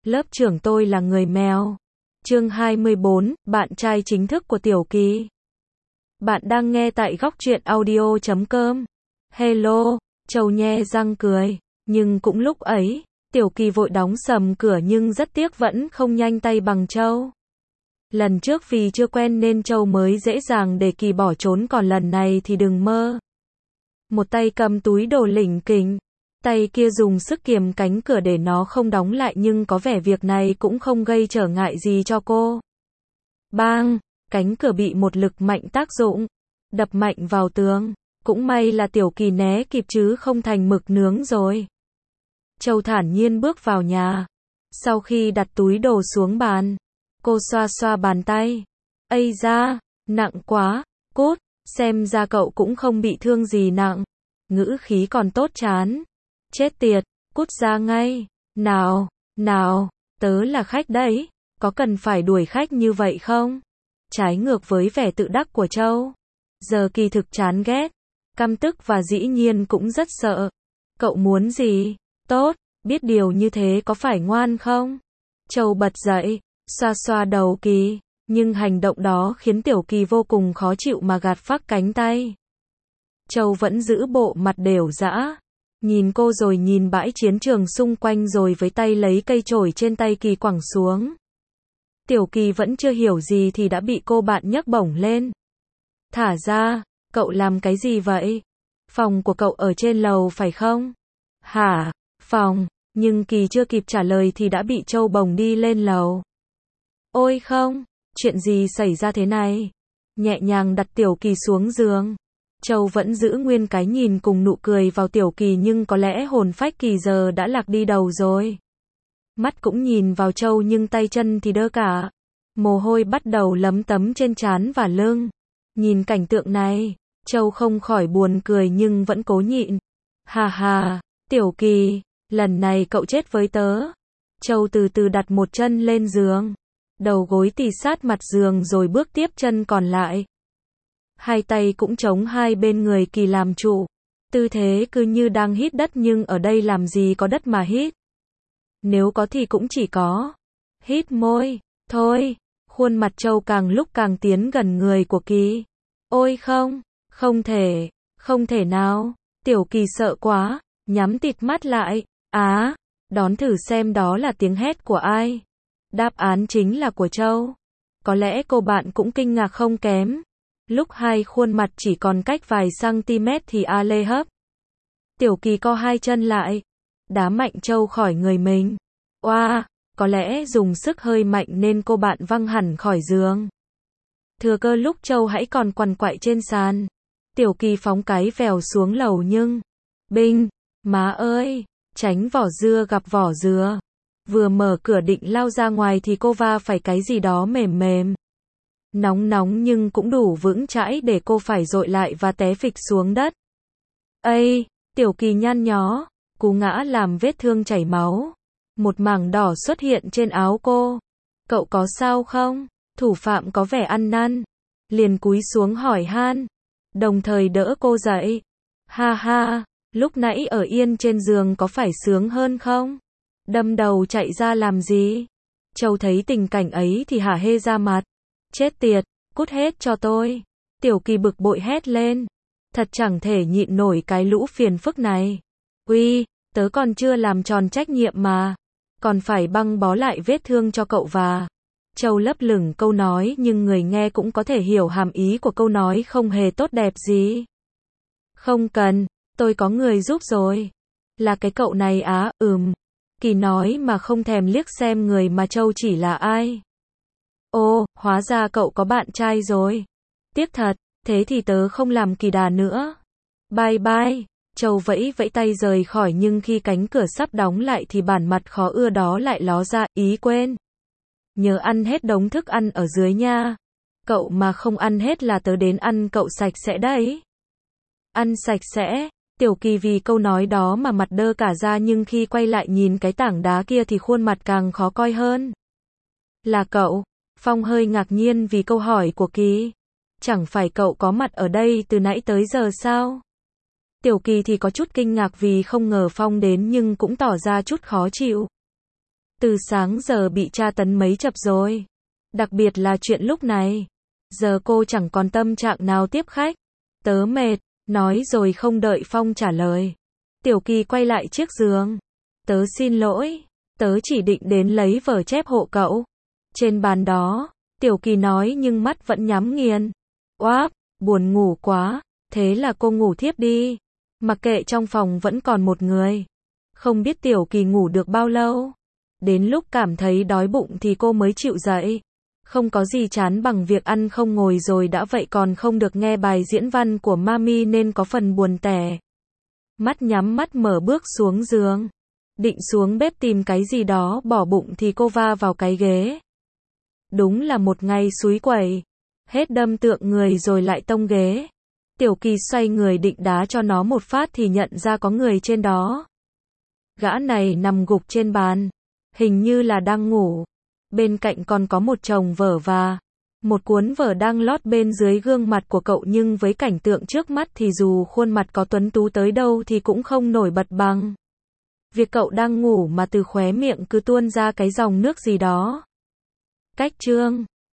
Lớp trưởng tôi là người mèo. Chương 24, bạn trai chính thức của Tiểu Kỳ. Bạn đang nghe tại góc truyện audio.com. Hello, Châu nhe răng cười. Nhưng cũng lúc ấy, Tiểu Kỳ vội đóng sầm cửa nhưng rất tiếc vẫn không nhanh tay bằng Châu. Lần trước vì chưa quen nên Châu mới dễ dàng để Kỳ bỏ trốn, còn lần này thì đừng mơ. Một tay cầm túi đồ lỉnh kỉnh, tay kia dùng sức kiềm cánh cửa để nó không đóng lại, nhưng có vẻ việc này cũng không gây trở ngại gì cho cô. Bang, cánh cửa bị một lực mạnh tác dụng, đập mạnh vào tường. Cũng may là Tiểu Kỳ né kịp chứ không thành mực nướng rồi. Châu thản nhiên bước vào nhà. Sau khi đặt túi đồ xuống bàn, cô xoa xoa bàn tay. Ây da, nặng quá, cút, xem ra cậu cũng không bị thương gì nặng. Ngữ khí còn tốt chán. Chết tiệt, cút ra ngay. Nào, tớ là khách đấy, có cần phải đuổi khách như vậy không? Trái ngược với vẻ tự đắc của Châu, giờ Kỳ thực chán ghét, căm tức và dĩ nhiên cũng rất sợ. Cậu muốn gì? Tốt, biết điều như thế có phải ngoan không? Châu bật dậy, xoa xoa đầu Kỳ, nhưng hành động đó khiến Tiểu Kỳ vô cùng khó chịu mà gạt phác cánh tay. Châu vẫn giữ bộ mặt đều dã, nhìn cô rồi nhìn bãi chiến trường xung quanh rồi với tay lấy cây chổi trên tay Kỳ quẳng xuống. Tiểu Kỳ vẫn chưa hiểu gì thì đã bị cô bạn nhấc bổng lên. Thả ra, cậu làm cái gì vậy? Phòng của cậu ở trên lầu phải không? Hả, phòng, nhưng Kỳ chưa kịp trả lời thì đã bị Châu bồng đi lên lầu. Ôi không, chuyện gì xảy ra thế này? Nhẹ nhàng đặt Tiểu Kỳ xuống giường. Châu vẫn giữ nguyên cái nhìn cùng nụ cười vào Tiểu Kỳ, nhưng có lẽ hồn phách Kỳ giờ đã lạc đi đầu rồi. Mắt cũng nhìn vào Châu nhưng tay chân thì đơ cả. Mồ hôi bắt đầu lấm tấm trên trán và lưng. Nhìn cảnh tượng này, Châu không khỏi buồn cười nhưng vẫn cố nhịn. Hà, Tiểu Kỳ, lần này cậu chết với tớ. Châu từ từ đặt một chân lên giường. Đầu gối tì sát mặt giường rồi bước tiếp chân còn lại. Hai tay cũng chống hai bên người Kỳ làm trụ. Tư thế cứ như đang hít đất, nhưng ở đây làm gì có đất mà hít. Nếu có thì cũng chỉ có hít môi thôi. Khuôn mặt Châu càng lúc càng tiến gần người của Kỳ. Ôi không thể nào. Tiểu Kỳ sợ quá, nhắm tịt mắt lại. Đón thử xem đó là tiếng hét của ai. Đáp án chính là của Châu. Có lẽ cô bạn cũng kinh ngạc không kém. Lúc hai khuôn mặt chỉ còn cách vài cm thì lê hấp. Tiểu Kỳ co hai chân lại, đá mạnh Châu khỏi người mình. Có lẽ dùng sức hơi mạnh nên cô bạn văng hẳn khỏi giường. Thừa cơ lúc Châu hãy còn quằn quại trên sàn, Tiểu Kỳ phóng cái vèo xuống lầu nhưng binh, má ơi, tránh vỏ dưa gặp vỏ dừa. Vừa mở cửa định lao ra ngoài thì cô va phải cái gì đó mềm mềm. Nóng nhưng cũng đủ vững chãi để cô phải dội lại và té phịch xuống đất. Tiểu Kỳ nhăn nhó, cú ngã làm vết thương chảy máu. Một mảng đỏ xuất hiện trên áo cô. Cậu có sao không? Thủ phạm có vẻ ăn năn, liền cúi xuống hỏi han, đồng thời đỡ cô dậy. Ha, lúc nãy ở yên trên giường có phải sướng hơn không? Đâm đầu chạy ra làm gì? Châu thấy tình cảnh ấy thì hả hê ra mặt. Chết tiệt, cút hết cho tôi. Tiểu Kỳ bực bội hét lên. Thật chẳng thể nhịn nổi cái lũ phiền phức này. Tớ còn chưa làm tròn trách nhiệm mà. Còn phải băng bó lại vết thương cho cậu và. Châu lấp lửng câu nói nhưng người nghe cũng có thể hiểu hàm ý của câu nói không hề tốt đẹp gì. Không cần, tôi có người giúp rồi. Là cái cậu này á? Kỳ nói mà không thèm liếc xem người mà Châu chỉ là ai. Ồ, hóa ra cậu có bạn trai rồi. Tiếc thật, thế thì tớ không làm kỳ đà nữa. Bye. Châu vẫy tay rời khỏi, nhưng khi cánh cửa sắp đóng lại thì bản mặt khó ưa đó lại ló ra. Ý quên, nhớ ăn hết đống thức ăn ở dưới nha. Cậu mà không ăn hết là tớ đến ăn cậu sạch sẽ đấy. Ăn sạch sẽ? Tiểu Kỳ vì câu nói đó mà mặt đơ cả ra, nhưng khi quay lại nhìn cái tảng đá kia thì khuôn mặt càng khó coi hơn. Là cậu? Phong hơi ngạc nhiên vì câu hỏi của Kỳ. Chẳng phải cậu có mặt ở đây từ nãy tới giờ sao? Tiểu Kỳ thì có chút kinh ngạc vì không ngờ Phong đến, nhưng cũng tỏ ra chút khó chịu. Từ sáng giờ bị tra tấn mấy chập rồi. Đặc biệt là chuyện lúc này. Giờ cô chẳng còn tâm trạng nào tiếp khách. Tớ mệt, nói rồi không đợi Phong trả lời. Tiểu Kỳ quay lại chiếc giường. Tớ xin lỗi, tớ chỉ định đến lấy vở chép hộ cậu. Trên bàn đó, Tiểu Kỳ nói nhưng mắt vẫn nhắm nghiền. Oáp, buồn ngủ quá, thế là cô ngủ thiếp đi. Mặc kệ trong phòng vẫn còn một người. Không biết Tiểu Kỳ ngủ được bao lâu. Đến lúc cảm thấy đói bụng thì cô mới chịu dậy. Không có gì chán bằng việc ăn không ngồi rồi đã vậy còn không được nghe bài diễn văn của Mami nên có phần buồn tẻ. Mắt nhắm mắt mở bước xuống giường. Định xuống bếp tìm cái gì đó bỏ bụng thì cô va vào cái ghế. Đúng là một ngày xúi quẩy. Hết đâm tượng người rồi lại tông ghế. Tiểu Kỳ xoay người định đá cho nó một phát thì nhận ra có người trên đó. Gã này nằm gục trên bàn. Hình như là đang ngủ. Bên cạnh còn có một chồng vở và một cuốn vở đang lót bên dưới gương mặt của cậu nhưng với cảnh tượng trước mắt thì dù khuôn mặt có tuấn tú tới đâu thì cũng không nổi bật bằng việc cậu đang ngủ mà từ khóe miệng cứ tuôn ra cái dòng nước gì đó. Cách chương